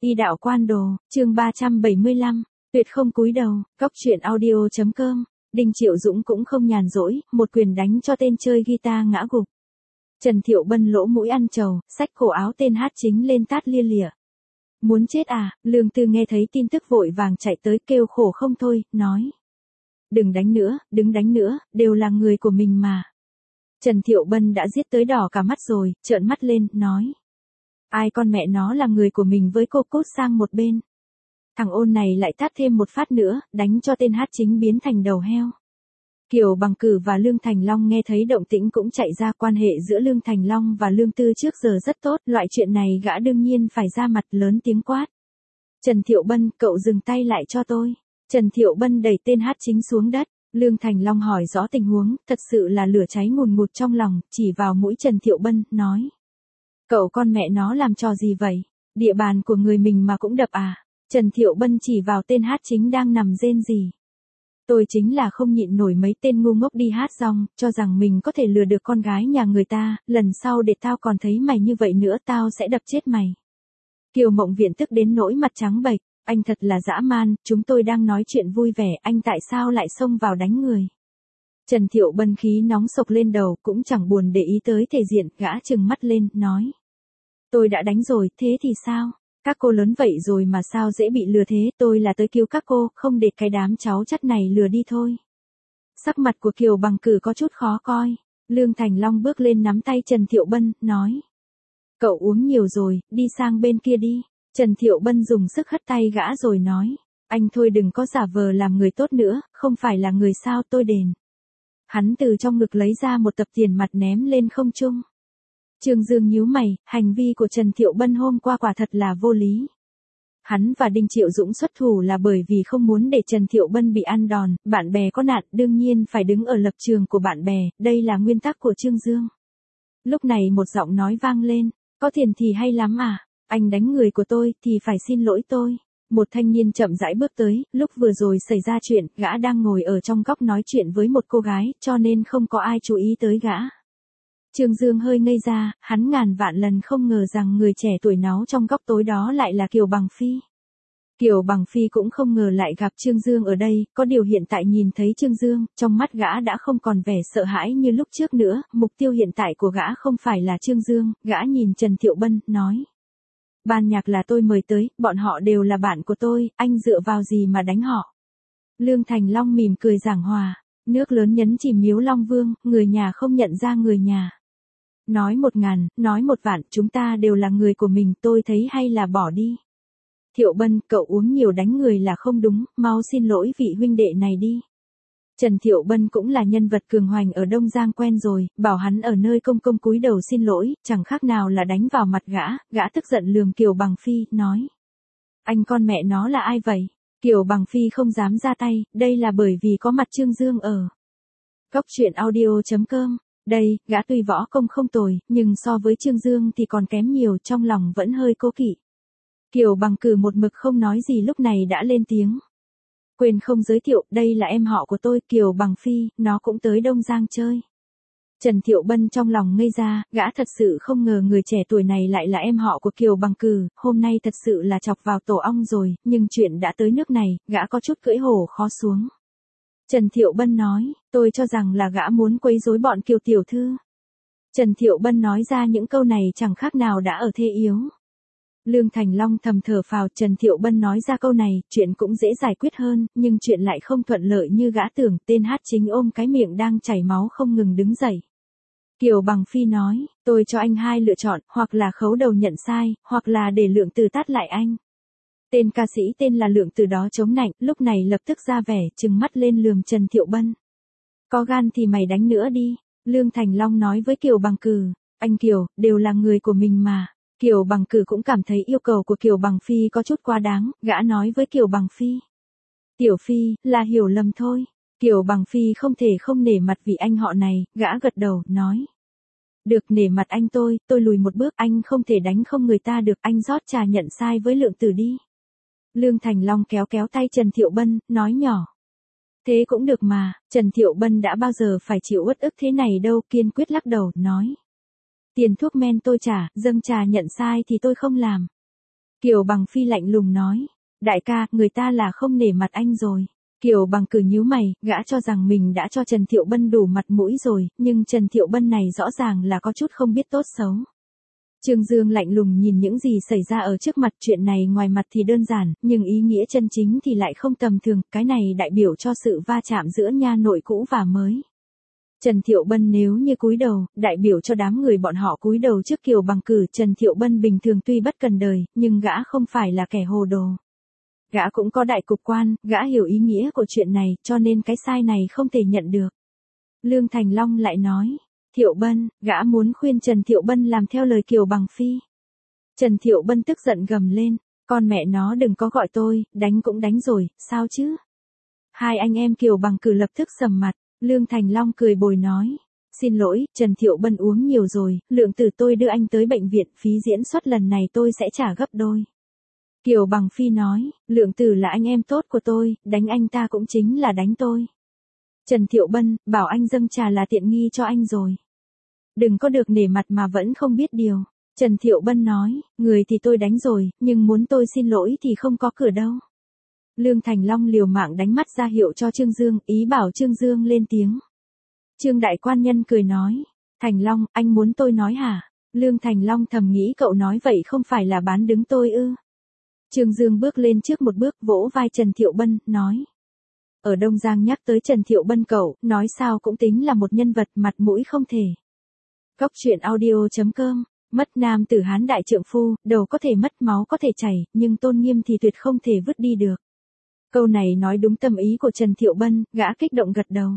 Y đạo quan đồ, chương 375, tuyệt không cúi đầu, góc truyện audio.com, Đinh Triệu Dũng cũng không nhàn rỗi, một quyền đánh cho tên chơi guitar ngã gục. Trần Thiệu Bân lỗ mũi ăn trầu, xách cổ áo tên hát chính lên tát lia lịa. Muốn chết à, Lương Tư nghe thấy tin tức vội vàng chạy tới kêu khổ không thôi, nói. Đừng đánh nữa, đừng đánh nữa, đều là người của mình mà. Trần Thiệu Bân đã giết tới đỏ cả mắt rồi, trợn mắt lên, nói. Ai con mẹ nó là người của mình với cô cốt sang một bên. Thằng ôn này lại tát thêm một phát nữa, đánh cho tên hát chính biến thành đầu heo. Kiều Bằng Cử và Lương Thành Long nghe thấy động tĩnh cũng chạy ra. Quan hệ giữa Lương Thành Long và Lương Tư trước giờ rất tốt, loại chuyện này gã đương nhiên phải ra mặt lớn tiếng quát. Trần Thiệu Bân, cậu dừng tay lại cho tôi. Trần Thiệu Bân đẩy tên hát chính xuống đất. Lương Thành Long hỏi rõ tình huống, thật sự là lửa cháy ngùn ngụt trong lòng, chỉ vào mũi Trần Thiệu Bân, nói. Cậu con mẹ nó làm trò gì vậy? Địa bàn của người mình mà cũng đập à? Trần Thiệu Bân chỉ vào tên hát chính đang nằm rên rỉ. Tôi chính là không nhịn nổi mấy tên ngu ngốc đi hát rong, cho rằng mình có thể lừa được con gái nhà người ta, lần sau để tao còn thấy mày như vậy nữa tao sẽ đập chết mày. Kiều Mộng Viện tức đến nỗi mặt trắng bệch, anh thật là dã man, chúng tôi đang nói chuyện vui vẻ, anh tại sao lại xông vào đánh người? Trần Thiệu Bân khí nóng sộc lên đầu, cũng chẳng buồn để ý tới thể diện, gã trừng mắt lên, nói. Tôi đã đánh rồi, thế thì sao? Các cô lớn vậy rồi mà sao dễ bị lừa thế, tôi là tới cứu các cô, không để cái đám cháu chắt này lừa đi thôi. Sắc mặt của Kiều Bằng Cử có chút khó coi. Lương Thành Long bước lên nắm tay Trần Thiệu Bân, nói. Cậu uống nhiều rồi, đi sang bên kia đi. Trần Thiệu Bân dùng sức hất tay gã rồi nói. Anh thôi đừng có giả vờ làm người tốt nữa, không phải là người sao tôi đền. Hắn từ trong ngực lấy ra một tập tiền mặt ném lên không trung. Trương Dương nhíu mày, hành vi của Trần Thiệu Bân hôm qua quả thật là vô lý. Hắn và Đinh Triệu Dũng xuất thủ là bởi vì không muốn để Trần Thiệu Bân bị ăn đòn, bạn bè có nạn đương nhiên phải đứng ở lập trường của bạn bè, đây là nguyên tắc của Trương Dương. Lúc này một giọng nói vang lên, có tiền thì hay lắm à, anh đánh người của tôi thì phải xin lỗi tôi. Một thanh niên chậm rãi bước tới, lúc vừa rồi xảy ra chuyện, gã đang ngồi ở trong góc nói chuyện với một cô gái, cho nên không có ai chú ý tới gã. Trương Dương hơi ngây ra, hắn ngàn vạn lần không ngờ rằng người trẻ tuổi náu trong góc tối đó lại là Kiều Bằng Phi. Kiều Bằng Phi cũng không ngờ lại gặp Trương Dương ở đây, có điều hiện tại nhìn thấy Trương Dương, trong mắt gã đã không còn vẻ sợ hãi như lúc trước nữa, mục tiêu hiện tại của gã không phải là Trương Dương, gã nhìn Trần Thiệu Bân, nói. Ban nhạc là tôi mời tới, bọn họ đều là bạn của tôi, anh dựa vào gì mà đánh họ. Lương Thành Long mỉm cười giảng hòa, nước lớn nhấn chìm miếu Long Vương, người nhà không nhận ra người nhà. Nói 1000, nói 1 vạn, chúng ta đều là người của mình, tôi thấy hay là bỏ đi. Thiệu Bân, cậu uống nhiều đánh người là không đúng, mau xin lỗi vị huynh đệ này đi. Trần Thiệu Bân cũng là nhân vật cường hoành ở Đông Giang quen rồi, bảo hắn ở nơi công công cúi đầu xin lỗi, chẳng khác nào là đánh vào mặt gã tức giận lườm Kiều Bằng Phi, nói. Anh con mẹ nó là ai vậy? Kiều Bằng Phi không dám ra tay, đây là bởi vì có mặt Trương Dương ở. Góc truyện audio.com. Đây, gã tuy võ công không tồi, nhưng so với Trương Dương thì còn kém nhiều, trong lòng vẫn hơi cố kỵ. Kiều Bằng Cử một mực không nói gì lúc này đã lên tiếng. Quên không giới thiệu, đây là em họ của tôi, Kiều Bằng Phi, nó cũng tới Đông Giang chơi. Trần Thiệu Bân trong lòng ngây ra, gã thật sự không ngờ người trẻ tuổi này lại là em họ của Kiều Bằng Cử, hôm nay thật sự là chọc vào tổ ong rồi, nhưng chuyện đã tới nước này, gã có chút cưỡi hổ khó xuống. Trần Thiệu Bân nói, tôi cho rằng là gã muốn quấy rối bọn Kiều tiểu thư. Trần Thiệu Bân nói ra những câu này chẳng khác nào đã ở thế yếu. Lương Thành Long thầm thở phào, Trần Thiệu Bân nói ra câu này, chuyện cũng dễ giải quyết hơn, nhưng chuyện lại không thuận lợi như gã tưởng, tên hát chính ôm cái miệng đang chảy máu không ngừng đứng dậy. Kiều Bằng Phi nói, tôi cho anh 2 lựa chọn, hoặc là khấu đầu nhận sai, hoặc là để Lượng Từ tát lại anh. Tên ca sĩ tên là Lượng Từ đó chống nạnh, lúc này lập tức ra vẻ, trừng mắt lên lườm Trần Thiệu Bân. Có gan thì mày đánh nữa đi. Lương Thành Long nói với Kiều Bằng Cử, anh Kiều, đều là người của mình mà. Kiều Bằng Cử cũng cảm thấy yêu cầu của Kiều Bằng Phi có chút quá đáng, gã nói với Kiều Bằng Phi. Tiểu Phi, là hiểu lầm thôi. Kiều Bằng Phi không thể không nể mặt vị anh họ này, gã gật đầu, nói. Được, nể mặt anh tôi lùi một bước, anh không thể đánh không người ta được, anh rót trà nhận sai với Lượng Từ đi. Lương Thành Long kéo tay Trần Thiệu Bân, nói nhỏ. Thế cũng được mà, Trần Thiệu Bân đã bao giờ phải chịu uất ức thế này đâu, kiên quyết lắc đầu, nói. Tiền thuốc men tôi trả, dâng trà nhận sai thì tôi không làm. Kiều Bằng Phi lạnh lùng nói. Đại ca, người ta là không nể mặt anh rồi. Kiều Bằng Cử nhíu mày, gã cho rằng mình đã cho Trần Thiệu Bân đủ mặt mũi rồi, nhưng Trần Thiệu Bân này rõ ràng là có chút không biết tốt xấu. Trương Dương lạnh lùng nhìn những gì xảy ra ở trước mặt, chuyện này ngoài mặt thì đơn giản, nhưng ý nghĩa chân chính thì lại không tầm thường, cái này đại biểu cho sự va chạm giữa nha nội cũ và mới. Trần Thiệu Bân nếu như cúi đầu, đại biểu cho đám người bọn họ cúi đầu trước Kiều Bằng Cử. Trần Thiệu Bân bình thường tuy bất cần đời, nhưng gã không phải là kẻ hồ đồ. Gã cũng có đại cục quan, gã hiểu ý nghĩa của chuyện này, cho nên cái sai này không thể nhận được. Lương Thành Long lại nói, Thiệu Bân, gã muốn khuyên Trần Thiệu Bân làm theo lời Kiều Bằng Phi. Trần Thiệu Bân tức giận gầm lên, con mẹ nó đừng có gọi tôi, đánh cũng đánh rồi, sao chứ? Hai anh em Kiều Bằng Cử lập tức sầm mặt, Lương Thành Long cười bồi nói, xin lỗi, Trần Thiệu Bân uống nhiều rồi, Lượng Tử tôi đưa anh tới bệnh viện, phí diễn xuất lần này tôi sẽ trả gấp đôi. Kiều Bằng Phi nói, Lượng Tử là anh em tốt của tôi, đánh anh ta cũng chính là đánh tôi. Trần Thiệu Bân, bảo anh dâng trà là tiện nghi cho anh rồi. Đừng có được nể mặt mà vẫn không biết điều. Trần Thiệu Bân nói, người thì tôi đánh rồi, nhưng muốn tôi xin lỗi thì không có cửa đâu. Lương Thành Long liều mạng đánh mắt ra hiệu cho Trương Dương, ý bảo Trương Dương lên tiếng. Trương Đại Quan Nhân cười nói, Thành Long, anh muốn tôi nói hả? Lương Thành Long thầm nghĩ cậu nói vậy không phải là bán đứng tôi ư? Trương Dương bước lên trước một bước vỗ vai Trần Thiệu Bân, nói. Ở Đông Giang nhắc tới Trần Thiệu Bân cậu, nói sao cũng tính là một nhân vật mặt mũi không thể. Góc truyện audio.com, mất nam tử Hán đại trượng phu, đầu có thể mất máu có thể chảy, nhưng tôn nghiêm thì tuyệt không thể vứt đi được. Câu này nói đúng tâm ý của Trần Thiệu Bân, gã kích động gật đầu.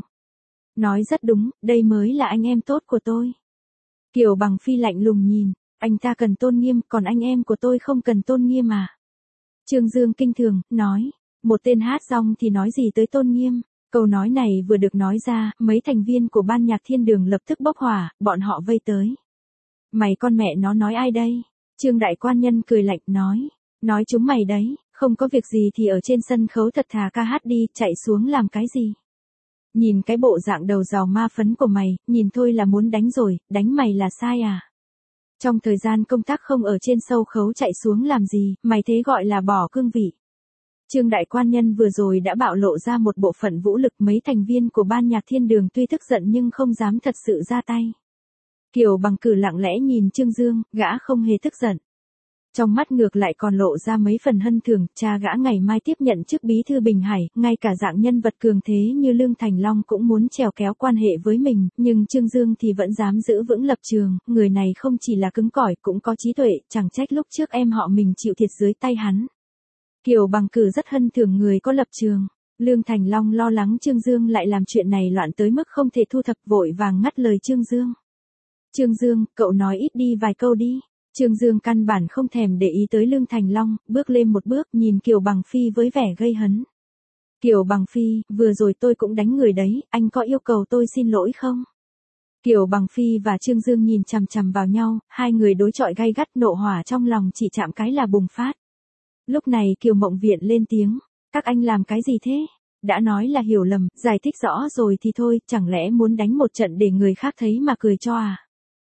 Nói rất đúng, đây mới là anh em tốt của tôi. Kiều Bằng Phi lạnh lùng nhìn, anh ta cần tôn nghiêm, còn anh em của tôi không cần tôn nghiêm à? Trương Dương kinh thường, nói, một tên hát rong thì nói gì tới tôn nghiêm. Câu nói này vừa được nói ra, mấy thành viên của ban nhạc Thiên Đường lập tức bốc hỏa, bọn họ vây tới. Mày con mẹ nó nói ai đây? Trương Đại Quan Nhân cười lạnh nói chúng mày đấy, không có việc gì thì ở trên sân khấu thật thà ca hát đi, chạy xuống làm cái gì? Nhìn cái bộ dạng đầu giàu ma phấn của mày, nhìn thôi là muốn đánh rồi, đánh mày là sai à? Trong thời gian công tác không ở trên sâu khấu chạy xuống làm gì, mày thế gọi là bỏ cương vị. Trương Đại Quan Nhân vừa rồi đã bạo lộ ra một bộ phận vũ lực, mấy thành viên của ban nhạc Thiên Đường tuy tức giận nhưng không dám thật sự ra tay. Kiều Bằng Cử lặng lẽ nhìn Trương Dương, gã không hề tức giận. Trong mắt ngược lại còn lộ ra mấy phần hân thường, cha gã ngày mai tiếp nhận chức bí thư Bình Hải, ngay cả dạng nhân vật cường thế như Lương Thành Long cũng muốn trèo kéo quan hệ với mình, nhưng Trương Dương thì vẫn dám giữ vững lập trường, người này không chỉ là cứng cỏi cũng có trí tuệ, chẳng trách lúc trước em họ mình chịu thiệt dưới tay hắn. Kiều Bằng Cử rất hân thường người có lập trường. Lương Thành Long lo lắng Trương Dương lại làm chuyện này loạn tới mức không thể thu thập, vội vàng ngắt lời Trương Dương. Trương Dương, cậu nói ít đi vài câu đi. Trương Dương căn bản không thèm để ý tới Lương Thành Long, bước lên một bước nhìn Kiều Bằng Phi với vẻ gây hấn. Kiều Bằng Phi, vừa rồi tôi cũng đánh người đấy, anh có yêu cầu tôi xin lỗi không? Kiều Bằng Phi và Trương Dương nhìn chằm chằm vào nhau, hai người đối chọi gay gắt, nộ hỏa trong lòng chỉ chạm cái là bùng phát. Lúc này Kiều Mộng Viện lên tiếng, các anh làm cái gì thế? Đã nói là hiểu lầm, giải thích rõ rồi thì thôi, chẳng lẽ muốn đánh một trận để người khác thấy mà cười cho à?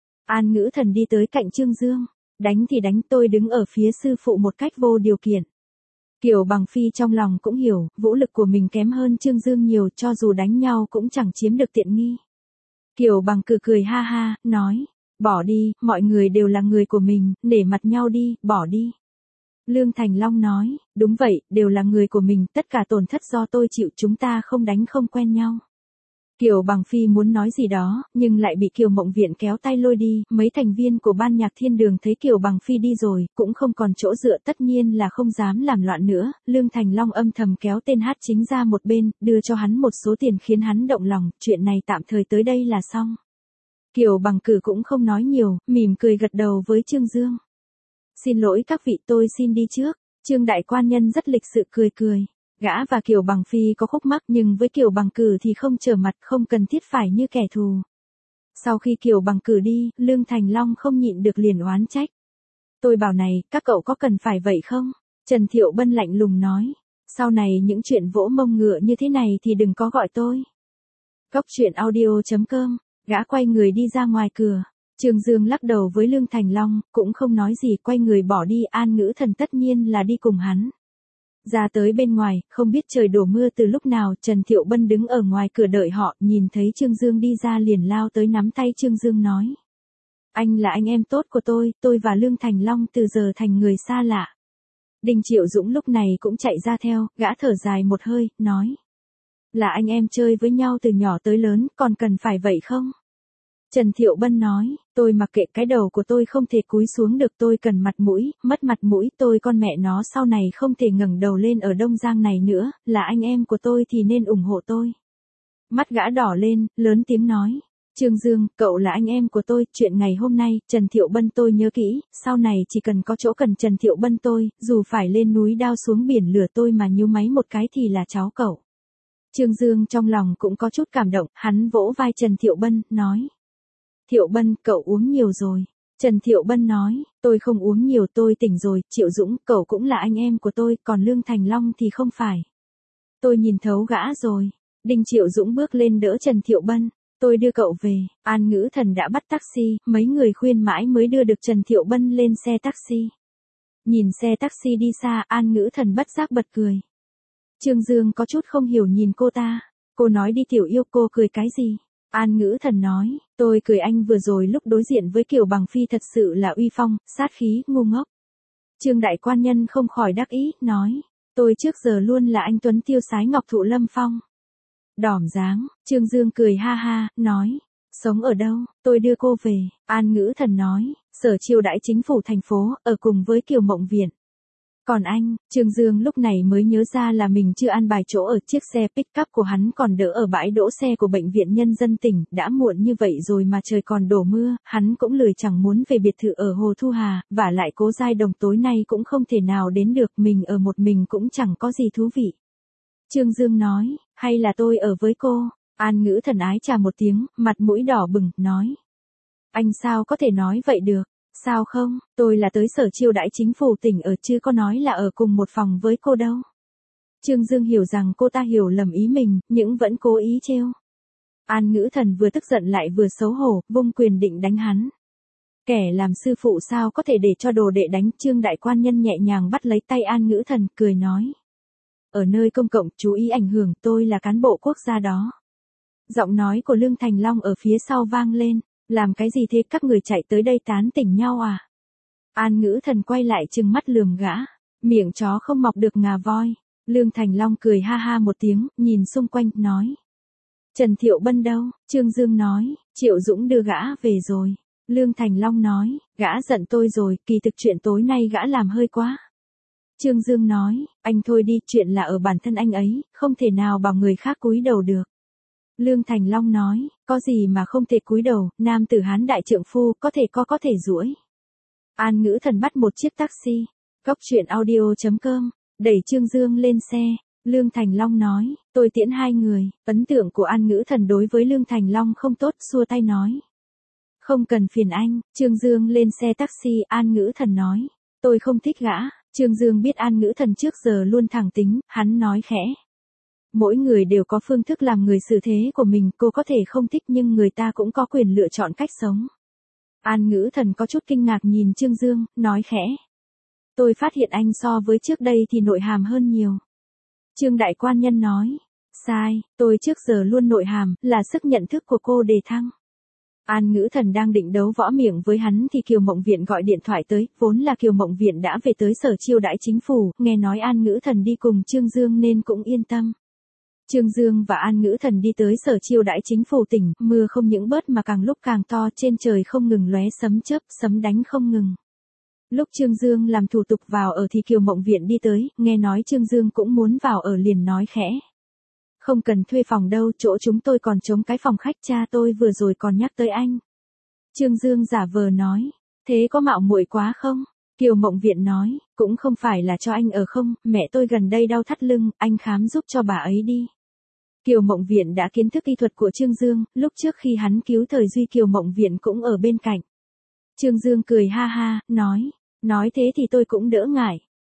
An Ngữ Thần đi tới cạnh Trương Dương, đánh thì đánh, tôi đứng ở phía sư phụ một cách vô điều kiện. Kiều Bằng Phi trong lòng cũng hiểu, vũ lực của mình kém hơn Trương Dương nhiều, cho dù đánh nhau cũng chẳng chiếm được tiện nghi. Kiều Bằng cười ha ha, nói, bỏ đi, mọi người đều là người của mình, nể mặt nhau đi, bỏ đi. Lương Thành Long nói, đúng vậy, đều là người của mình, tất cả tổn thất do tôi chịu, chúng ta không đánh không quen nhau. Kiều Bằng Phi muốn nói gì đó, nhưng lại bị Kiều Mộng Viện kéo tay lôi đi, mấy thành viên của ban nhạc Thiên Đường thấy Kiều Bằng Phi đi rồi, cũng không còn chỗ dựa, tất nhiên là không dám làm loạn nữa. Lương Thành Long âm thầm kéo tên hát chính ra một bên, đưa cho hắn một số tiền khiến hắn động lòng, chuyện này tạm thời tới đây là xong. Kiều Bằng cũng không nói nhiều, mỉm cười gật đầu với Trương Dương. Xin lỗi các vị, tôi xin đi trước. Trương Đại Quan Nhân rất lịch sự cười. Gã và Kiều Bằng Phi có khúc mắc, nhưng với Kiều Bằng thì không trở mặt, không cần thiết phải như kẻ thù. Sau khi Kiều Bằng đi, Lương Thành Long không nhịn được liền oán trách. Tôi bảo này, các cậu có cần phải vậy không? Trần Thiệu Bân lạnh lùng nói. Sau này những chuyện vỗ mông ngựa như thế này thì đừng có gọi tôi. Góc truyện audio.com, gã quay người đi ra ngoài cửa. Trương Dương lắc đầu với Lương Thành Long, cũng không nói gì, quay người bỏ đi. An Ngữ Thần tất nhiên là đi cùng hắn. Ra tới bên ngoài, không biết trời đổ mưa từ lúc nào, Trần Thiệu Bân đứng ở ngoài cửa đợi họ, nhìn thấy Trương Dương đi ra liền lao tới nắm tay Trương Dương nói. Anh là anh em tốt của tôi và Lương Thành Long từ giờ thành người xa lạ. Đinh Triệu Dũng lúc này cũng chạy ra theo, gã thở dài một hơi, nói. Là anh em chơi với nhau từ nhỏ tới lớn, còn cần phải vậy không? Trần Thiệu Bân nói, tôi mặc kệ, cái đầu của tôi không thể cúi xuống được, tôi cần mặt mũi, mất mặt mũi, tôi con mẹ nó sau này không thể ngẩng đầu lên ở Đông Giang này nữa, là anh em của tôi thì nên ủng hộ tôi. Mắt gã đỏ lên, lớn tiếng nói, Trương Dương, cậu là anh em của tôi, chuyện ngày hôm nay, Trần Thiệu Bân tôi nhớ kỹ, sau này chỉ cần có chỗ cần Trần Thiệu Bân tôi, dù phải lên núi đao xuống biển lửa tôi mà nhíu máy một cái thì là cháu cậu. Trương Dương trong lòng cũng có chút cảm động, hắn vỗ vai Trần Thiệu Bân, nói. Thiệu Bân, cậu uống nhiều rồi. Trần Thiệu Bân nói, tôi không uống nhiều, tôi tỉnh rồi. Triệu Dũng, cậu cũng là anh em của tôi, còn Lương Thành Long thì không phải. Tôi nhìn thấu gã rồi. Đinh Triệu Dũng bước lên đỡ Trần Thiệu Bân. Tôi đưa cậu về. An Ngữ Thần đã bắt taxi, mấy người khuyên mãi mới đưa được Trần Thiệu Bân lên xe taxi. Nhìn xe taxi đi xa, An Ngữ Thần bất giác bật cười. Trương Dương có chút không hiểu nhìn cô ta. Cô nói đi Tiểu Yêu, cô cười cái gì? An Ngữ Thần nói, tôi cười anh vừa rồi lúc đối diện với Kiều Bằng Phi thật sự là uy phong, sát khí, ngu ngốc. Trương Đại Quan Nhân không khỏi đắc ý, nói, tôi trước giờ luôn là anh Tuấn tiêu sái ngọc thụ lâm phong. Đỏm dáng, Trương Dương cười ha ha, nói, sống ở đâu, tôi đưa cô về. An Ngữ Thần nói, sở chiêu đãi chính phủ thành phố, ở cùng với Kiều Mộng Viện. Còn anh, Trương Dương lúc này mới nhớ ra là mình chưa an bài chỗ ở, chiếc xe pick-up của hắn còn đỡ ở bãi đỗ xe của Bệnh viện Nhân dân tỉnh, đã muộn như vậy rồi mà trời còn đổ mưa, hắn cũng lười chẳng muốn về biệt thự ở Hồ Thu Hà, vả lại Cố Giai Đồng tối nay cũng không thể nào đến được, mình ở một mình cũng chẳng có gì thú vị. Trương Dương nói, hay là tôi ở với cô? An Ngữ Thần ái chà một tiếng, mặt mũi đỏ bừng, nói. Anh sao có thể nói vậy được? Sao không, tôi là tới sở chiêu đãi chính phủ tỉnh ở chứ có nói là ở cùng một phòng với cô đâu. Trương Dương hiểu rằng cô ta hiểu lầm ý mình, nhưng vẫn cố ý trêu. An Ngữ Thần vừa tức giận lại vừa xấu hổ, vung quyền định đánh hắn. Kẻ làm sư phụ sao có thể để cho đồ đệ đánh? Trương Đại Quan Nhân nhẹ nhàng bắt lấy tay An Ngữ Thần, cười nói. Ở nơi công cộng, chú ý ảnh hưởng, tôi là cán bộ quốc gia đó. Giọng nói của Lương Thành Long ở phía sau vang lên. Làm cái gì thế, các người chạy tới đây tán tỉnh nhau à? An Ngữ Thần quay lại trừng mắt lườm gã. Miệng chó không mọc được ngà voi. Lương Thành Long cười ha ha một tiếng, nhìn xung quanh, nói. Trần Thiệu Bân đâu? Trương Dương nói, Triệu Dũng đưa gã về rồi. Lương Thành Long nói, gã giận tôi rồi, kỳ thực chuyện tối nay gã làm hơi quá. Trương Dương nói, anh thôi đi, chuyện là ở bản thân anh ấy, không thể nào bảo người khác cúi đầu được. Lương Thành Long nói, có gì mà không thể cúi đầu, nam tử Hán đại trượng phu, có thể duỗi. An Ngữ Thần bắt một chiếc taxi. Góc truyện audio.com, đẩy Trương Dương lên xe. Lương Thành Long nói, tôi tiễn hai người. Ấn tượng của An Ngữ Thần đối với Lương Thành Long không tốt, xua tay nói. Không cần phiền anh. Trương Dương lên xe taxi. An Ngữ Thần nói, tôi không thích gã. Trương Dương biết An Ngữ Thần trước giờ luôn thẳng tính, hắn nói khẽ. Mỗi người đều có phương thức làm người xử thế của mình, cô có thể không thích nhưng người ta cũng có quyền lựa chọn cách sống. An Ngữ Thần có chút kinh ngạc nhìn Trương Dương, nói khẽ. Tôi phát hiện anh so với trước đây thì nội hàm hơn nhiều. Trương Đại Quan Nhân nói. Sai, tôi trước giờ luôn nội hàm, là sức nhận thức của cô đề thăng. An Ngữ Thần đang định đấu võ miệng với hắn thì Kiều Mộng Viện gọi điện thoại tới, vốn là Kiều Mộng Viện đã về tới sở chiêu đãi chính phủ, nghe nói An Ngữ Thần đi cùng Trương Dương nên cũng yên tâm. Trương Dương và An Ngữ Thần đi tới sở chiêu đãi chính phủ tỉnh, mưa không những bớt mà càng lúc càng to, trên trời không ngừng lóe sấm chớp, sấm đánh không ngừng. Lúc Trương Dương làm thủ tục vào ở thì Kiều Mộng Viện đi tới, nghe nói Trương Dương cũng muốn vào ở liền nói khẽ. Không cần thuê phòng đâu, chỗ chúng tôi còn trống cái phòng khách, cha tôi vừa rồi còn nhắc tới anh. Trương Dương giả vờ nói, thế có mạo muội quá không? Kiều Mộng Viện nói, cũng không phải là cho anh ở không, mẹ tôi gần đây đau thắt lưng, anh khám giúp cho bà ấy đi. Kiều Mộng Viện đã kiến thức y thuật của Trương Dương, lúc trước khi hắn cứu thời Duy Kiều Mộng Viện cũng ở bên cạnh. Trương Dương cười ha ha, nói thế thì tôi cũng đỡ ngại.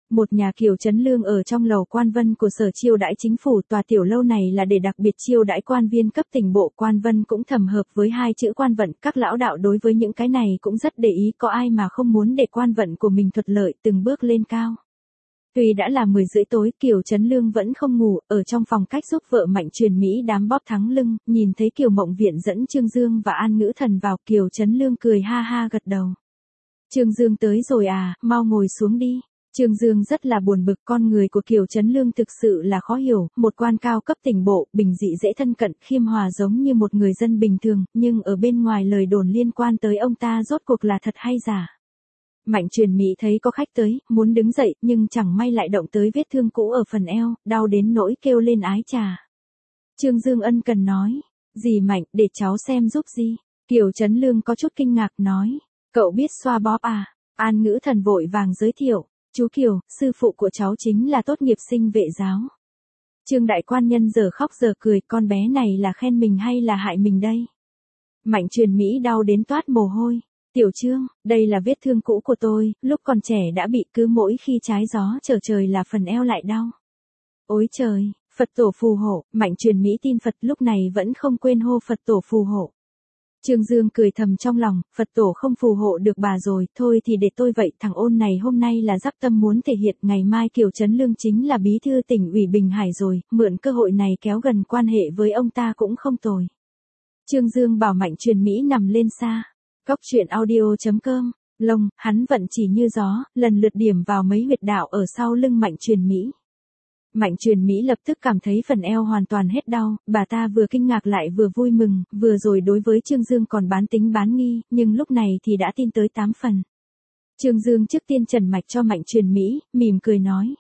Một nhà Kiều Trấn Lương ở trong lầu Quan Vân của Sở Chiêu đãi chính phủ, tòa tiểu lâu này là để đặc biệt chiêu đãi quan viên cấp tỉnh bộ. Quan Vân cũng thầm hợp với hai chữ quan vận, các lão đạo đối với những cái này cũng rất để ý, có ai mà không muốn để quan vận của mình thuận lợi từng bước lên cao. Tuy đã là 10 rưỡi tối, Kiều Trấn Lương vẫn không ngủ, ở trong phòng khách giúp vợ Mạnh Truyền Mỹ đám bóp thắng lưng, nhìn thấy Kiều Mộng Viện dẫn Trương Dương và An Ngữ Thần vào, Kiều Trấn Lương cười ha ha gật đầu. Trương Dương tới rồi à, mau ngồi xuống đi. Trương Dương rất là buồn bực, con người của Kiều Trấn Lương thực sự là khó hiểu, một quan cao cấp tỉnh bộ, bình dị dễ thân cận, khiêm hòa giống như một người dân bình thường, nhưng ở bên ngoài lời đồn liên quan tới ông ta rốt cuộc là thật hay giả. Mạnh Truyền Mỹ thấy có khách tới, muốn đứng dậy, nhưng chẳng may lại động tới vết thương cũ ở phần eo, đau đến nỗi kêu lên ái trà. Trương Dương ân cần nói, dì Mạnh, để cháu xem giúp gì. Kiều Trấn Lương có chút kinh ngạc nói, cậu biết xoa bóp à? An Ngữ Thần vội vàng giới thiệu, chú Kiều, sư phụ của cháu chính là tốt nghiệp sinh vệ giáo. Trương đại quan nhân giờ khóc giờ cười, con bé này là khen mình hay là hại mình đây? Mạnh Truyền Mỹ đau đến toát mồ hôi. Tiểu Trương, đây là vết thương cũ của tôi, lúc còn trẻ đã bị, cứ mỗi khi trái gió trở trời là phần eo lại đau. Ôi trời, Phật tổ phù hộ. Mạnh Truyền Mỹ tin Phật, lúc này vẫn không quên hô Phật tổ phù hộ. Trương Dương cười thầm trong lòng, Phật tổ không phù hộ được bà rồi, thôi thì để tôi vậy. Thằng ôn này hôm nay là dắp tâm muốn thể hiện, ngày mai Kiều Trấn Lương chính là bí thư tỉnh ủy Bình Hải rồi, mượn cơ hội này kéo gần quan hệ với ông ta cũng không tồi. Trương Dương bảo Mạnh Truyền Mỹ nằm lên xa. Góc truyện audio.com, lông, hắn vận chỉ như gió, lần lượt điểm vào mấy huyệt đạo ở sau lưng Mạnh Truyền Mỹ. Mạnh Truyền Mỹ lập tức cảm thấy phần eo hoàn toàn hết đau, bà ta vừa kinh ngạc lại vừa vui mừng, vừa rồi đối với Trương Dương còn bán tính bán nghi, nhưng lúc này thì đã tin tới 8 phần. Trương Dương trước tiên trần mạch cho Mạnh Truyền Mỹ, mỉm cười nói.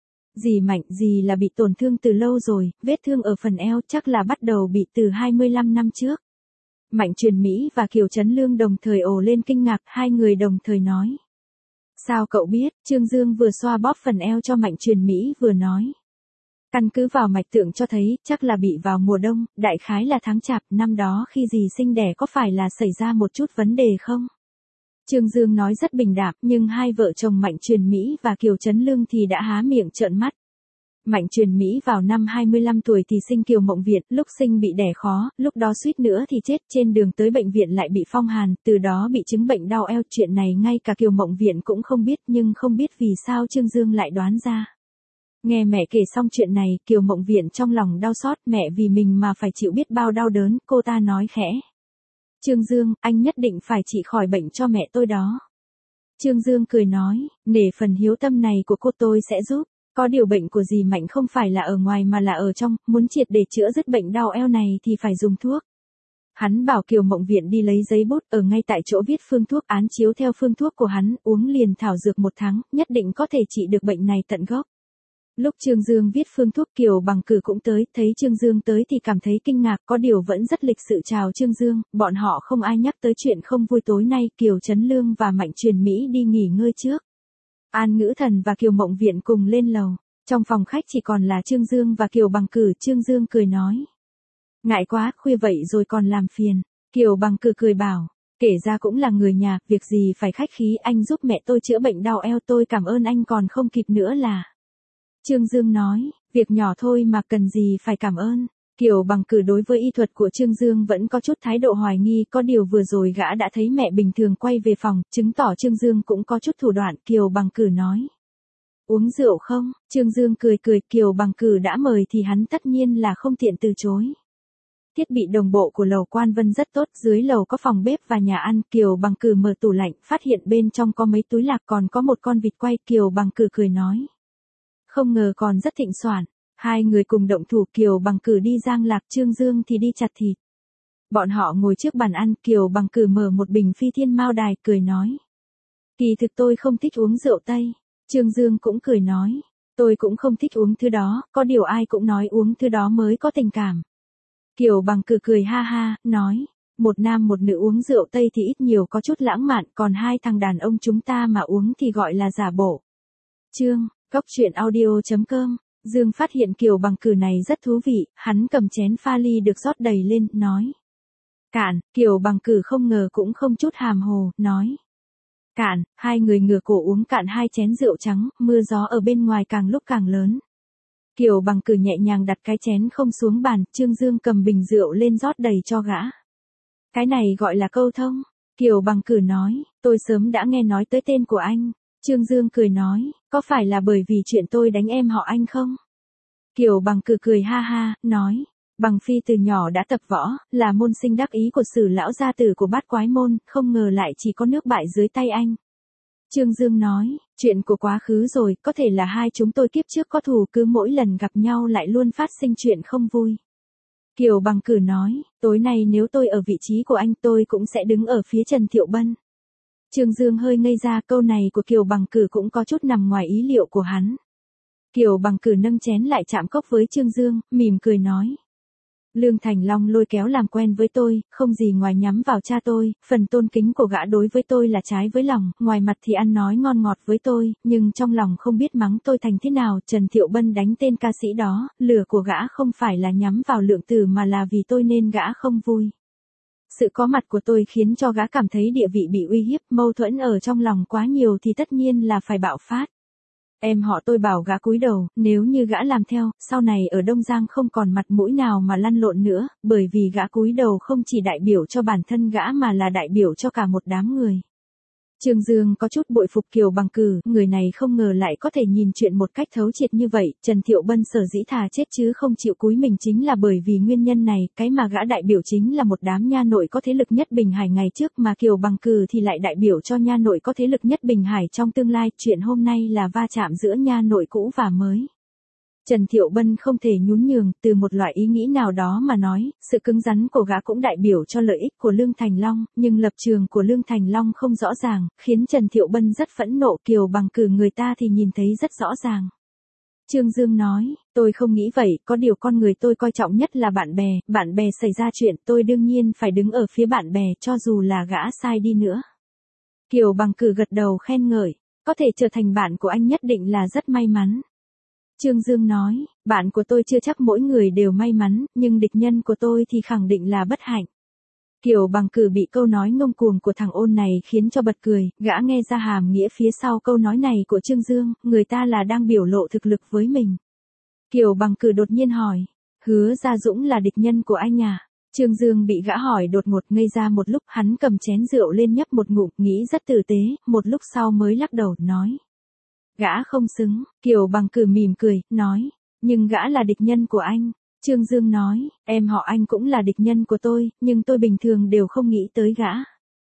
Dì Mạnh, dì là bị tổn thương từ lâu rồi, vết thương ở phần eo chắc là bắt đầu bị từ 25 năm trước. Mạnh Truyền Mỹ và Kiều Trấn Lương đồng thời ồ lên kinh ngạc, hai người đồng thời nói. Sao cậu biết? Trương Dương vừa xoa bóp phần eo cho Mạnh Truyền Mỹ vừa nói. Căn cứ vào mạch tượng cho thấy, chắc là bị vào mùa đông, đại khái là tháng Chạp, năm đó khi dì sinh đẻ có phải là xảy ra một chút vấn đề không? Trương Dương nói rất bình đạm, nhưng hai vợ chồng Mạnh Truyền Mỹ và Kiều Trấn Lương thì đã há miệng trợn mắt. Mạnh Truyền Mỹ vào năm 25 tuổi thì sinh Kiều Mộng Viện, lúc sinh bị đẻ khó, lúc đó suýt nữa thì chết, trên đường tới bệnh viện lại bị phong hàn, từ đó bị chứng bệnh đau eo. Chuyện này ngay cả Kiều Mộng Viện cũng không biết, nhưng không biết vì sao Trương Dương lại đoán ra. Nghe mẹ kể xong chuyện này, Kiều Mộng Viện trong lòng đau xót, mẹ vì mình mà phải chịu biết bao đau đớn, cô ta nói khẽ. Trương Dương, anh nhất định phải trị khỏi bệnh cho mẹ tôi đó. Trương Dương cười nói, nể phần hiếu tâm này của cô tôi sẽ giúp. Có điều bệnh của dì Mạnh không phải là ở ngoài mà là ở trong, muốn triệt để chữa dứt bệnh đau eo này thì phải dùng thuốc. Hắn bảo Kiều Mộng Viện đi lấy giấy bút, ở ngay tại chỗ viết phương thuốc, án chiếu theo phương thuốc của hắn, uống liền thảo dược 1 tháng, nhất định có thể trị được bệnh này tận gốc. Lúc Trương Dương viết phương thuốc, Kiều Bằng Cử cũng tới, thấy Trương Dương tới thì cảm thấy kinh ngạc, có điều vẫn rất lịch sự chào Trương Dương, bọn họ không ai nhắc tới chuyện không vui tối nay. Kiều Trấn Lương và Mạnh Truyền Mỹ đi nghỉ ngơi trước. An Ngữ Thần và Kiều Mộng Viện cùng lên lầu, trong phòng khách chỉ còn là Trương Dương và Kiều Bằng Cử. Trương Dương cười nói. Ngại quá, khuya vậy rồi còn làm phiền. Kiều Bằng Cử cười bảo, kể ra cũng là người nhà, việc gì phải khách khí, anh giúp mẹ tôi chữa bệnh đau eo, tôi cảm ơn anh còn không kịp nữa là. Trương Dương nói, việc nhỏ thôi mà cần gì phải cảm ơn. Kiều Bằng Cử đối với y thuật của Trương Dương vẫn có chút thái độ hoài nghi, có điều vừa rồi gã đã thấy mẹ bình thường quay về phòng, chứng tỏ Trương Dương cũng có chút thủ đoạn. Kiều Bằng Cử nói. Uống rượu không? Trương Dương cười cười, Kiều Bằng Cử đã mời thì hắn tất nhiên là không tiện từ chối. Thiết bị đồng bộ của lầu Quan Vân rất tốt, dưới lầu có phòng bếp và nhà ăn. Kiều Bằng Cử mở tủ lạnh, phát hiện bên trong có mấy túi lạc, còn có một con vịt quay. Kiều Bằng Cử cười nói. Không ngờ còn rất thịnh soạn. Hai người cùng động thủ, Kiều Bằng Cử đi rang lạc, Trương Dương thì đi chặt thịt. Bọn họ ngồi trước bàn ăn, Kiều Bằng Cử mở một bình Phi Thiên Mao Đài, cười nói. Kỳ thực tôi không thích uống rượu Tây. Trương Dương cũng cười nói. Tôi cũng không thích uống thứ đó, có điều ai cũng nói uống thứ đó mới có tình cảm. Kiều Bằng Cử cười ha ha, nói. Một nam một nữ uống rượu Tây thì ít nhiều có chút lãng mạn, còn hai thằng đàn ông chúng ta mà uống thì gọi là giả bộ. Góc truyện audio.com, Dương phát hiện Kiều Bằng Cử này rất thú vị, hắn cầm chén pha ly được rót đầy lên, nói. Cạn, Kiều Bằng Cử không ngờ cũng không chút hàm hồ, nói. Cạn, hai người ngửa cổ uống cạn hai chén rượu trắng, mưa gió ở bên ngoài càng lúc càng lớn. Kiều Bằng Cử nhẹ nhàng đặt cái chén không xuống bàn, Trương Dương cầm bình rượu lên rót đầy cho gã. Cái này gọi là câu thông. Kiều Bằng Cử nói, tôi sớm đã nghe nói tới tên của anh. Trương Dương cười nói, có phải là bởi vì chuyện tôi đánh em họ Anh không? Kiều Bằng Cử cười ha ha, nói, Bằng Phi từ nhỏ đã tập võ, là môn sinh đắc ý của Sử lão gia tử của Bát Quái môn, không ngờ lại chỉ có nước bại dưới tay anh. Trương Dương nói, chuyện của quá khứ rồi, có thể là hai chúng tôi kiếp trước có thù, cứ mỗi lần gặp nhau lại luôn phát sinh chuyện không vui. Kiều Bằng Cử nói, tối nay nếu tôi ở vị trí của anh tôi cũng sẽ đứng ở phía Trần Thiệu Bân. Trương Dương hơi ngây ra, câu này của Kiều Bằng Cử cũng có chút nằm ngoài ý liệu của hắn. Kiều Bằng Cử nâng chén lại chạm cốc với Trương Dương, mỉm cười nói. Lương Thành Long lôi kéo làm quen với tôi, không gì ngoài nhắm vào cha tôi, phần tôn kính của gã đối với tôi là trái với lòng, ngoài mặt thì ăn nói ngon ngọt với tôi, nhưng trong lòng không biết mắng tôi thành thế nào. Trần Thiệu Bân đánh tên ca sĩ đó, lửa của gã không phải là nhắm vào Lượng Tử mà là vì tôi nên gã không vui. Sự có mặt của tôi khiến cho gã cảm thấy địa vị bị uy hiếp, mâu thuẫn ở trong lòng quá nhiều thì tất nhiên là phải bạo phát. Em họ tôi bảo gã cúi đầu, nếu như gã làm theo, sau này ở Đông Giang không còn mặt mũi nào mà lăn lộn nữa, bởi vì gã cúi đầu không chỉ đại biểu cho bản thân gã mà là đại biểu cho cả một đám người. Trương Dương có chút bội phục Kiều Bằng Cử, người này không ngờ lại có thể nhìn chuyện một cách thấu triệt như vậy. Trần Thiệu Bân sở dĩ thà chết chứ không chịu cúi mình chính là bởi vì nguyên nhân này, cái mà gã đại biểu chính là một đám nha nội có thế lực nhất Bình Hải ngày trước, mà Kiều Bằng Cử thì lại đại biểu cho nha nội có thế lực nhất Bình Hải trong tương lai. Chuyện hôm nay là va chạm giữa nha nội cũ và mới. Trần Thiệu Bân không thể nhún nhường, từ một loại ý nghĩ nào đó mà nói, sự cứng rắn của gã cũng đại biểu cho lợi ích của Lương Thành Long, nhưng lập trường của Lương Thành Long không rõ ràng, khiến Trần Thiệu Bân rất phẫn nộ. Kiều Bằng Cử người ta thì nhìn thấy rất rõ ràng. Trương Dương nói, tôi không nghĩ vậy, có điều con người tôi coi trọng nhất là bạn bè xảy ra chuyện tôi đương nhiên phải đứng ở phía bạn bè cho dù là gã sai đi nữa. Kiều Bằng Cử gật đầu khen ngợi, có thể trở thành bạn của anh nhất định là rất may mắn. Trương Dương nói, bạn của tôi chưa chắc mỗi người đều may mắn, nhưng địch nhân của tôi thì khẳng định là bất hạnh. Kiều Bằng Cử bị câu nói ngông cuồng của thằng ôn này khiến cho bật cười, gã nghe ra hàm nghĩa phía sau câu nói này của Trương Dương, người ta là đang biểu lộ thực lực với mình. Kiều Bằng Cử đột nhiên hỏi, Hứa Gia Dũng là địch nhân của anh à? Trương Dương bị gã hỏi đột ngột ngây ra một lúc, hắn cầm chén rượu lên nhấp một ngụm, nghĩ rất tử tế, một lúc sau mới lắc đầu, nói. Gã không xứng. Kiều Bằng Cử mỉm cười, nói, nhưng gã là địch nhân của anh. Trương Dương nói, em họ Anh cũng là địch nhân của tôi, nhưng tôi bình thường đều không nghĩ tới gã.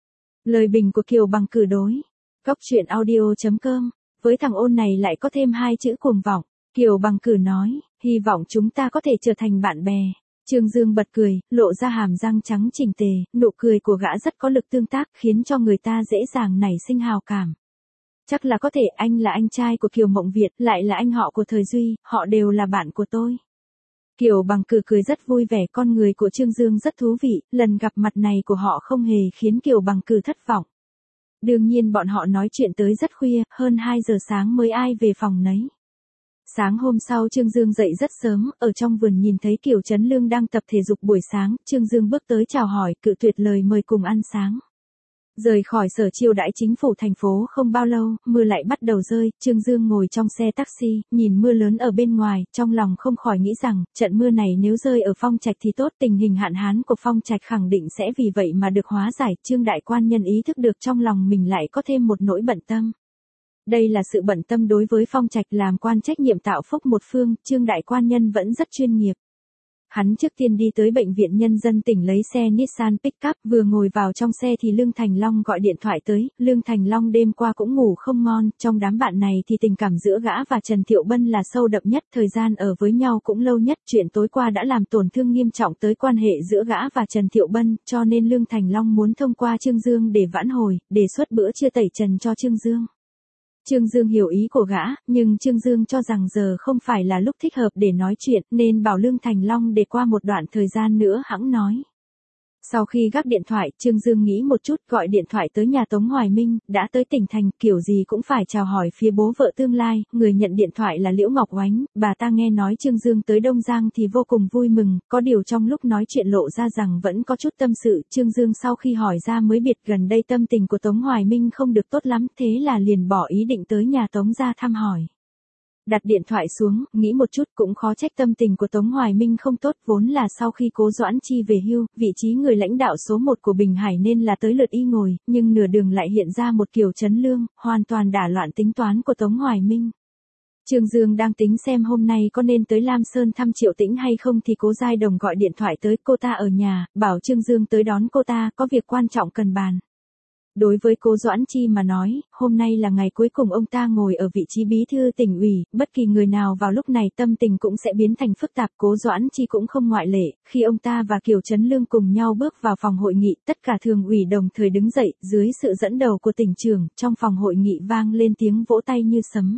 Lời bình của Kiều Bằng Cử đối. Góc truyện audio.com, với thằng ôn này lại có thêm hai chữ cuồng vọng. Kiều Bằng Cử nói, hy vọng chúng ta có thể trở thành bạn bè. Trương Dương bật cười, lộ ra hàm răng trắng chỉnh tề, nụ cười của gã rất có lực tương tác, khiến cho người ta dễ dàng nảy sinh hào cảm. Chắc là có thể, anh là anh trai của Kiều Mộng Việt, lại là anh họ của Thời Duy, họ đều là bạn của tôi. Kiều Bằng Cử cười rất vui vẻ, con người của Trương Dương rất thú vị, lần gặp mặt này của họ không hề khiến Kiều Bằng Cử thất vọng. Đương nhiên bọn họ nói chuyện tới rất khuya, hơn 2 giờ sáng mới ai về phòng nấy. Sáng hôm sau Trương Dương dậy rất sớm, ở trong vườn nhìn thấy Kiều Trấn Lương đang tập thể dục buổi sáng, Trương Dương bước tới chào hỏi, cự tuyệt lời mời cùng ăn sáng. Rời khỏi sở chiêu đãi chính phủ thành phố không bao lâu, mưa lại bắt đầu rơi, Trương Dương ngồi trong xe taxi, nhìn mưa lớn ở bên ngoài, trong lòng không khỏi nghĩ rằng, trận mưa này nếu rơi ở Phong Trạch thì tốt, tình hình hạn hán của Phong Trạch khẳng định sẽ vì vậy mà được hóa giải. Trương đại quan nhân ý thức được trong lòng mình lại có thêm một nỗi bận tâm. Đây là sự bận tâm đối với Phong Trạch làm quan trách nhiệm tạo phúc một phương, Trương đại quan nhân vẫn rất chuyên nghiệp. Hắn trước tiên đi tới bệnh viện nhân dân tỉnh lấy xe Nissan Pickup, vừa ngồi vào trong xe thì Lương Thành Long gọi điện thoại tới. Lương Thành Long đêm qua cũng ngủ không ngon, trong đám bạn này thì tình cảm giữa gã và Trần Thiệu Bân là sâu đậm nhất, thời gian ở với nhau cũng lâu nhất. Chuyện tối qua đã làm tổn thương nghiêm trọng tới quan hệ giữa gã và Trần Thiệu Bân, cho nên Lương Thành Long muốn thông qua Trương Dương để vãn hồi, đề xuất bữa trưa tẩy trần cho Trương Dương. Trương Dương hiểu ý của gã, nhưng Trương Dương cho rằng giờ không phải là lúc thích hợp để nói chuyện, nên bảo Lương Thành Long để qua một đoạn thời gian nữa hẵng nói. Sau khi gác điện thoại, Trương Dương nghĩ một chút, gọi điện thoại tới nhà Tống Hoài Minh, đã tới tỉnh thành, kiểu gì cũng phải chào hỏi phía bố vợ tương lai, người nhận điện thoại là Liễu Ngọc Oánh, bà ta nghe nói Trương Dương tới Đông Giang thì vô cùng vui mừng, có điều trong lúc nói chuyện lộ ra rằng vẫn có chút tâm sự, Trương Dương sau khi hỏi ra mới biết gần đây tâm tình của Tống Hoài Minh không được tốt lắm, thế là liền bỏ ý định tới nhà Tống ra thăm hỏi. Đặt điện thoại xuống, nghĩ một chút cũng khó trách tâm tình của Tống Hoài Minh không tốt, vốn là sau khi Cố Doãn Chi về hưu, vị trí người lãnh đạo số 1 của Bình Hải nên là tới lượt y ngồi, nhưng nửa đường lại hiện ra một Kiều Chấn Lương, hoàn toàn đả loạn tính toán của Tống Hoài Minh. Trương Dương đang tính xem hôm nay có nên tới Lam Sơn thăm Triệu Tĩnh hay không thì Cố Giai Đồng gọi điện thoại tới, cô ta ở nhà, bảo Trương Dương tới đón cô ta, có việc quan trọng cần bàn. Đối với Cố Doãn Chi mà nói, hôm nay là ngày cuối cùng ông ta ngồi ở vị trí bí thư tỉnh ủy, bất kỳ người nào vào lúc này tâm tình cũng sẽ biến thành phức tạp, Cố Doãn Chi cũng không ngoại lệ, khi ông ta và Kiều Chấn Lương cùng nhau bước vào phòng hội nghị, tất cả thường ủy đồng thời đứng dậy, dưới sự dẫn đầu của tỉnh trưởng, trong phòng hội nghị vang lên tiếng vỗ tay như sấm.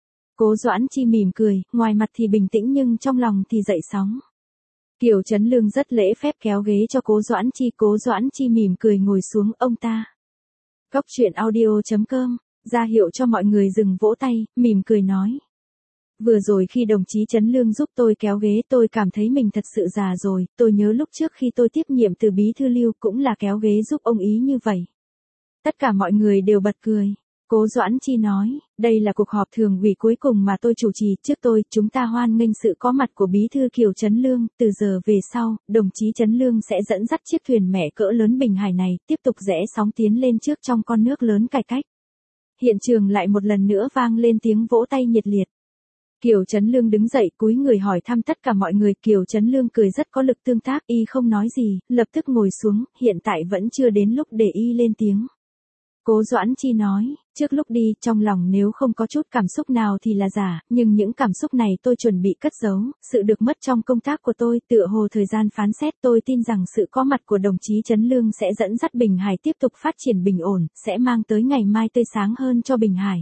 Cố Doãn Chi mỉm cười, ngoài mặt thì bình tĩnh nhưng trong lòng thì dậy sóng. Kiều Chấn Lương rất lễ phép kéo ghế cho Cố Doãn Chi mỉm cười ngồi xuống, ông ta. Cóc truyện audio.com, ra hiệu cho mọi người dừng vỗ tay, mỉm cười nói. Vừa rồi khi đồng chí Chấn Lương giúp tôi kéo ghế tôi cảm thấy mình thật sự già rồi, tôi nhớ lúc trước khi tôi tiếp nhiệm từ bí thư Lưu cũng là kéo ghế giúp ông ý như vậy. Tất cả mọi người đều bật cười. Cố Doãn Chi nói, đây là cuộc họp thường ủy cuối cùng mà tôi chủ trì, trước chúng ta hoan nghênh sự có mặt của bí thư Kiều Chấn Lương, từ giờ về sau, đồng chí Chấn Lương sẽ dẫn dắt chiếc thuyền mẹ cỡ lớn Bình Hải này, tiếp tục rẽ sóng tiến lên trước trong con nước lớn cải cách. Hiện trường lại một lần nữa vang lên tiếng vỗ tay nhiệt liệt. Kiều Chấn Lương đứng dậy cúi người hỏi thăm tất cả mọi người, Kiều Chấn Lương cười rất có lực tương tác, y không nói gì, lập tức ngồi xuống, hiện tại vẫn chưa đến lúc để y lên tiếng. Cố Doãn Chi nói, trước lúc đi, trong lòng nếu không có chút cảm xúc nào thì là giả, nhưng những cảm xúc này tôi chuẩn bị cất giấu, sự được mất trong công tác của tôi, tựa hồ thời gian phán xét, tôi tin rằng sự có mặt của đồng chí Chấn Lương sẽ dẫn dắt Bình Hải tiếp tục phát triển bình ổn, sẽ mang tới ngày mai tươi sáng hơn cho Bình Hải.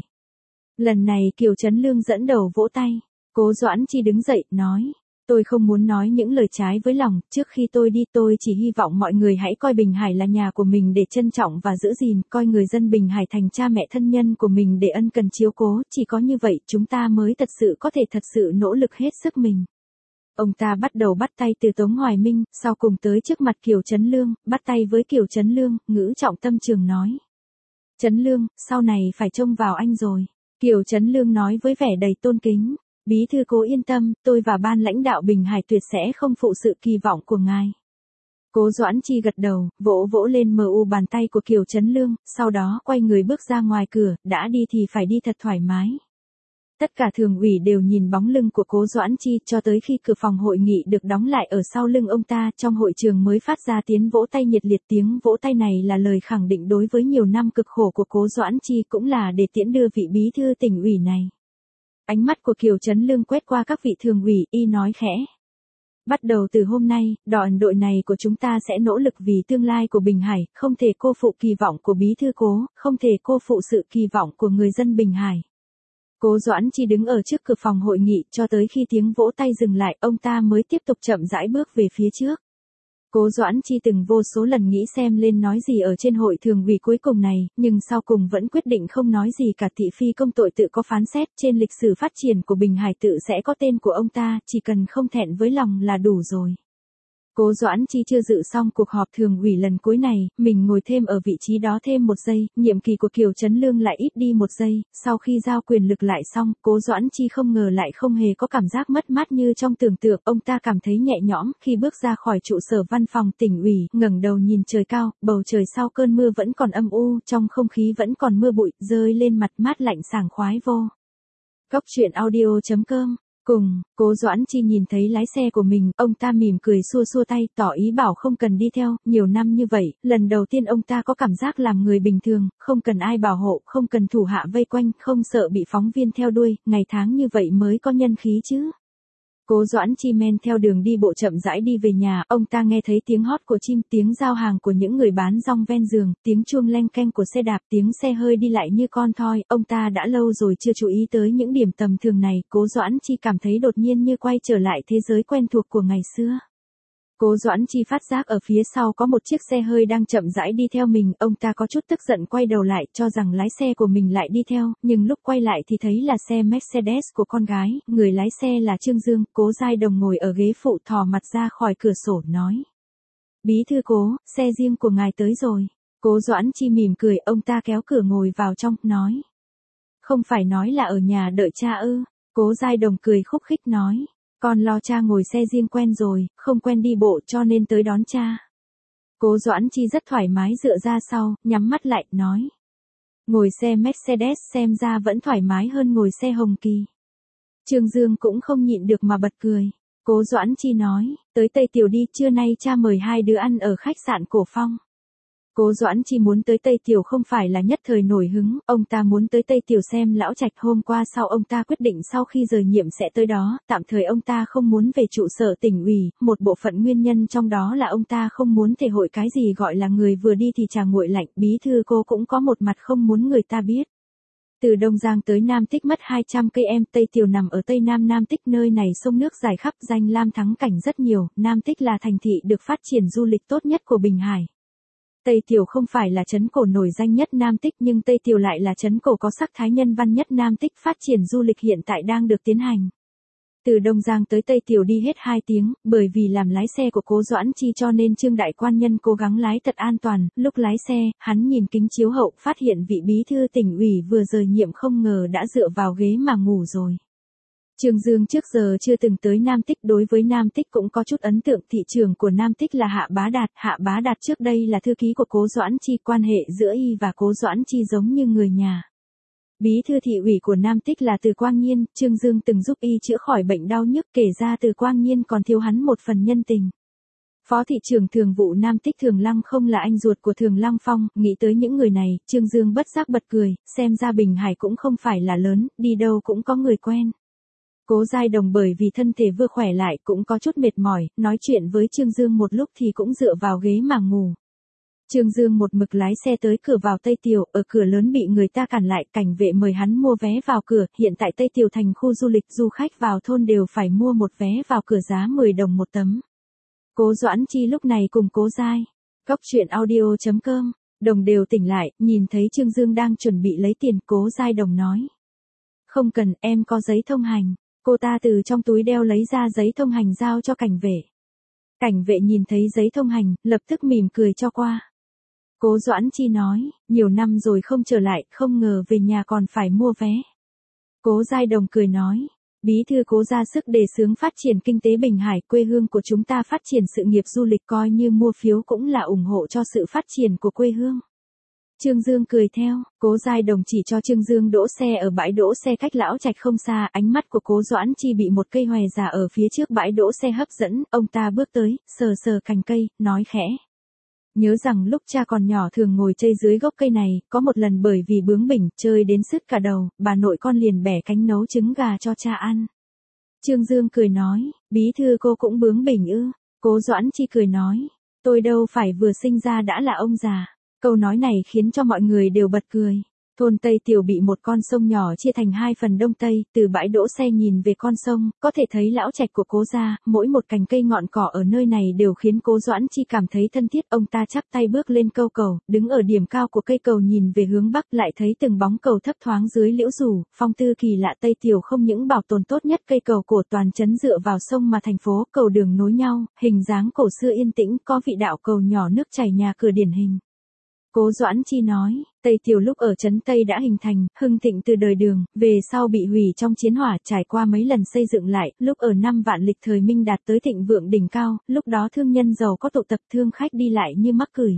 Lần này Kiều Chấn Lương dẫn đầu vỗ tay, Cố Doãn Chi đứng dậy, nói. Tôi không muốn nói những lời trái với lòng, trước khi tôi đi tôi chỉ hy vọng mọi người hãy coi Bình Hải là nhà của mình để trân trọng và giữ gìn, coi người dân Bình Hải thành cha mẹ thân nhân của mình để ân cần chiếu cố, chỉ có như vậy chúng ta mới thật sự có thể thật sự nỗ lực hết sức mình. Ông ta bắt đầu bắt tay từ Tống Hoài Minh, sau cùng tới trước mặt Kiều Chấn Lương, bắt tay với Kiều Chấn Lương, ngữ trọng tâm trường nói. Chấn Lương, sau này phải trông vào anh rồi. Kiều Chấn Lương nói với vẻ đầy tôn kính. Bí thư Cố yên tâm, tôi và ban lãnh đạo Bình Hải tuyệt sẽ không phụ sự kỳ vọng của ngài. Cố Doãn Chi gật đầu, vỗ vỗ lên bàn tay của Kiều Chấn Lương, sau đó quay người bước ra ngoài cửa, đã đi thì phải đi thật thoải mái. Tất cả thường ủy đều nhìn bóng lưng của Cố Doãn Chi cho tới khi cửa phòng hội nghị được đóng lại ở sau lưng ông ta, trong hội trường mới phát ra tiếng vỗ tay nhiệt liệt. Tiếng vỗ tay này là lời khẳng định đối với nhiều năm cực khổ của Cố Doãn Chi, cũng là để tiễn đưa vị bí thư tỉnh ủy này. Ánh mắt của Kiều Chấn Lương quét qua các vị thường ủy, y nói khẽ. Bắt đầu từ hôm nay, đội này của chúng ta sẽ nỗ lực vì tương lai của Bình Hải, không thể cô phụ kỳ vọng của bí thư Cố, không thể cô phụ sự kỳ vọng của người dân Bình Hải. Cố Doãn Chi đứng ở trước cửa phòng hội nghị cho tới khi tiếng vỗ tay dừng lại, ông ta mới tiếp tục chậm rãi bước về phía trước. Cố Doãn Chi từng vô số lần nghĩ xem lên nói gì ở trên hội thường ủy cuối cùng này, nhưng sau cùng vẫn quyết định không nói gì cả. Thị phi công tội tự có phán xét, trên lịch sử phát triển của Bình Hải tự sẽ có tên của ông ta, chỉ cần không thẹn với lòng là đủ rồi. Cố Doãn Chi chưa dự xong cuộc họp thường ủy lần cuối này, mình ngồi thêm ở vị trí đó thêm một giây, nhiệm kỳ của Kiều Chấn Lương lại ít đi một giây, sau khi giao quyền lực lại xong, Cố Doãn Chi không ngờ lại không hề có cảm giác mất mát như trong tưởng tượng, ông ta cảm thấy nhẹ nhõm khi bước ra khỏi trụ sở văn phòng tỉnh ủy, ngẩng đầu nhìn trời cao, bầu trời sau cơn mưa vẫn còn âm u, trong không khí vẫn còn mưa bụi, rơi lên mặt mát lạnh sảng khoái vô. Cóc truyện audio.com. Cùng, Cố Doãn Chi nhìn thấy lái xe của mình, ông ta mỉm cười xua xua tay, tỏ ý bảo không cần đi theo, nhiều năm như vậy, lần đầu tiên ông ta có cảm giác làm người bình thường, không cần ai bảo hộ, không cần thủ hạ vây quanh, không sợ bị phóng viên theo đuôi, ngày tháng như vậy mới có nhân khí chứ. Cố Doãn Chi men theo đường đi bộ chậm rãi đi về nhà, ông ta nghe thấy tiếng hót của chim, tiếng giao hàng của những người bán rong ven giường, tiếng chuông leng keng của xe đạp, tiếng xe hơi đi lại như con thoi, ông ta đã lâu rồi chưa chú ý tới những điểm tầm thường này, Cố Doãn Chi cảm thấy đột nhiên như quay trở lại thế giới quen thuộc của ngày xưa. Cố Doãn Chi phát giác ở phía sau có một chiếc xe hơi đang chậm rãi đi theo mình, ông ta có chút tức giận quay đầu lại cho rằng lái xe của mình lại đi theo, nhưng lúc quay lại thì thấy là xe Mercedes của con gái, người lái xe là Trương Dương, Cố Giai Đồng ngồi ở ghế phụ thò mặt ra khỏi cửa sổ nói. Bí thư Cố, xe riêng của ngài tới rồi. Cố Doãn Chi mỉm cười, ông ta kéo cửa ngồi vào trong, nói. Không phải nói là ở nhà đợi cha ư? Cố Giai Đồng cười khúc khích nói. Con lo cha ngồi xe riêng quen rồi, không quen đi bộ cho nên tới đón cha. Cố Doãn Chi rất thoải mái dựa ra sau, nhắm mắt lại, nói. Ngồi xe Mercedes xem ra vẫn thoải mái hơn ngồi xe Hồng Kỳ. Trương Dương cũng không nhịn được mà bật cười. Cố Doãn Chi nói, tới Tây Tiểu đi, trưa nay cha mời hai đứa ăn ở khách sạn Cổ Phong. Cố Doãn Chi muốn tới Tây Tiểu không phải là nhất thời nổi hứng, ông ta muốn tới Tây Tiểu xem lão trạch, hôm qua sau ông ta quyết định sau khi rời nhiệm sẽ tới đó, tạm thời ông ta không muốn về trụ sở tỉnh ủy, một bộ phận nguyên nhân trong đó là ông ta không muốn thể hội cái gì gọi là người vừa đi thì trà nguội lạnh, bí thư Cố cũng có một mặt không muốn người ta biết. Từ Đông Giang tới Nam Tích mất 200 cây em, Tây Tiểu nằm ở Tây Nam Nam Tích, nơi này sông nước dài khắp, danh lam thắng cảnh rất nhiều, Nam Tích là thành thị được phát triển du lịch tốt nhất của Bình Hải. Tây Tiểu không phải là trấn cổ nổi danh nhất Nam Tích nhưng Tây Tiểu lại là trấn cổ có sắc thái nhân văn nhất Nam Tích, phát triển du lịch hiện tại đang được tiến hành. Từ Đông Giang tới Tây Tiểu đi hết 2 tiếng, bởi vì làm lái xe của Cố Doãn Chi cho nên Trương Đại Quan Nhân cố gắng lái thật an toàn, lúc lái xe, hắn nhìn kính chiếu hậu phát hiện vị bí thư tỉnh ủy vừa rời nhiệm không ngờ đã dựa vào ghế mà ngủ rồi. Trương Dương trước giờ chưa từng tới Nam Tích, đối với Nam Tích cũng có chút ấn tượng, thị trưởng của Nam Tích là Hạ Bá Đạt trước đây là thư ký của Cố Doãn Chi, quan hệ giữa y và Cố Doãn Chi giống như người nhà. Bí thư thị ủy của Nam Tích là Từ Quang Nhiên, Trương Dương từng giúp y chữa khỏi bệnh đau nhức, kể ra Từ Quang Nhiên còn thiếu hắn một phần nhân tình. Phó thị trưởng thường vụ Nam Tích Thường Lăng không là anh ruột của Thường Lăng Phong, nghĩ tới những người này, Trương Dương bất giác bật cười, xem ra Bình Hải cũng không phải là lớn, đi đâu cũng có người quen. Cố Giai Đồng bởi vì thân thể vừa khỏe lại cũng có chút mệt mỏi, nói chuyện với Trương Dương một lúc thì cũng dựa vào ghế mà ngủ. Trương Dương một mực lái xe tới cửa vào Tây Tiểu, ở cửa lớn bị người ta cản lại, cảnh vệ mời hắn mua vé vào cửa, hiện tại Tây Tiểu thành khu du lịch, du khách vào thôn đều phải mua một vé vào cửa giá 10 đồng một tấm. Cố Doãn Chi lúc này cùng Cố Giai, Góc Truyện Audio.com, Đồng đều tỉnh lại, nhìn thấy Trương Dương đang chuẩn bị lấy tiền, Cố Giai Đồng nói. Không cần, em có giấy thông hành. Cô ta từ trong túi đeo lấy ra giấy thông hành giao cho cảnh vệ. Cảnh vệ nhìn thấy giấy thông hành, lập tức mỉm cười cho qua. Cố Doãn Chi nói, nhiều năm rồi không trở lại, không ngờ về nhà còn phải mua vé. Cố Giai Đồng cười nói, bí thư Cố ra sức đề xướng phát triển kinh tế Bình Hải, quê hương của chúng ta phát triển sự nghiệp du lịch, coi như mua phiếu cũng là ủng hộ cho sự phát triển của quê hương. Trương Dương cười theo, Cố Giai Đồng chỉ cho Trương Dương đỗ xe ở bãi đỗ xe cách lão trạch không xa, ánh mắt của Cố Doãn Chi bị một cây hòe già ở phía trước bãi đỗ xe hấp dẫn, ông ta bước tới, sờ sờ cành cây, nói khẽ. Nhớ rằng lúc cha còn nhỏ thường ngồi chơi dưới gốc cây này, có một lần bởi vì bướng bỉnh, chơi đến sứt cả đầu, bà nội con liền bẻ cánh nấu trứng gà cho cha ăn. Trương Dương cười nói, bí thư cô cũng bướng bỉnh ư? Cố Doãn Chi cười nói, tôi đâu phải vừa sinh ra đã là ông già. Câu nói này khiến cho mọi người đều bật cười. Thôn Tây Tiểu bị một con sông nhỏ chia thành hai phần đông tây, từ bãi đỗ xe nhìn về con sông, có thể thấy lão trạch của Cố gia, mỗi một cành cây ngọn cỏ ở nơi này đều khiến Cố Doãn Chi cảm thấy thân thiết, ông ta chắp tay bước lên câu cầu, đứng ở điểm cao của cây cầu nhìn về hướng bắc lại thấy từng bóng cầu thấp thoáng dưới liễu rủ, phong tư kỳ lạ. Tây Tiểu không những bảo tồn tốt nhất cây cầu cổ toàn trấn dựa vào sông mà thành phố, cầu đường nối nhau, hình dáng cổ xưa yên tĩnh, có vị đạo cầu nhỏ nước chảy nhà cửa điển hình. Cố Doãn Chi nói, Tây Tiểu lúc ở trấn Tây đã hình thành, hưng thịnh từ đời Đường, về sau bị hủy trong chiến hỏa, trải qua mấy lần xây dựng lại, lúc ở năm Vạn Lịch thời Minh đạt tới thịnh vượng đỉnh cao, lúc đó thương nhân giàu có tụ tập, thương khách đi lại như mắc cười.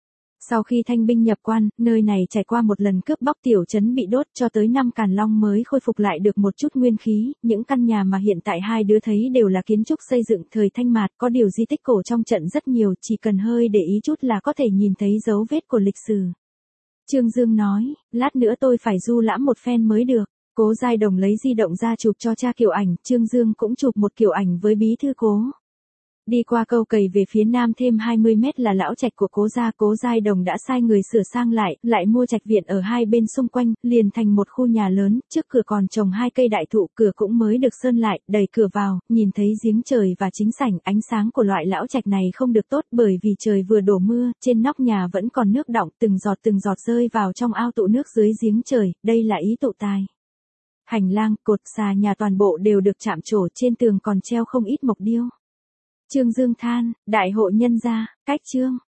Sau khi thanh binh nhập quan, nơi này trải qua một lần cướp bóc, tiểu trấn bị đốt, cho tới năm Càn Long mới khôi phục lại được một chút nguyên khí, những căn nhà mà hiện tại hai đứa thấy đều là kiến trúc xây dựng thời Thanh Mạt, có điều di tích cổ trong trận rất nhiều, chỉ cần hơi để ý chút là có thể nhìn thấy dấu vết của lịch sử. Trương Dương nói, lát nữa tôi phải du lãm một phen mới được. Cố Giai Đồng lấy di động ra chụp cho cha kiểu ảnh, Trương Dương cũng chụp một kiểu ảnh với bí thư Cố. Đi qua câu cầy về phía nam thêm 20 mét là lão trạch của Cố gia. Cố Giai Đồng đã sai người sửa sang lại mua trạch viện ở hai bên xung quanh, liền thành một khu nhà lớn, trước cửa còn trồng 2 cây đại thụ, cửa cũng mới được sơn lại, đẩy cửa vào, nhìn thấy giếng trời và chính sảnh. Ánh sáng của loại lão trạch này không được tốt bởi vì trời vừa đổ mưa, trên nóc nhà vẫn còn nước đọng, từng giọt rơi vào trong ao tụ nước dưới giếng trời, đây là ý tụ tài. Hành lang, cột, xà nhà toàn bộ đều được chạm trổ, trên tường còn treo không ít mộc điêu. Trương Dương than, đại hộ nhân gia, cách Trương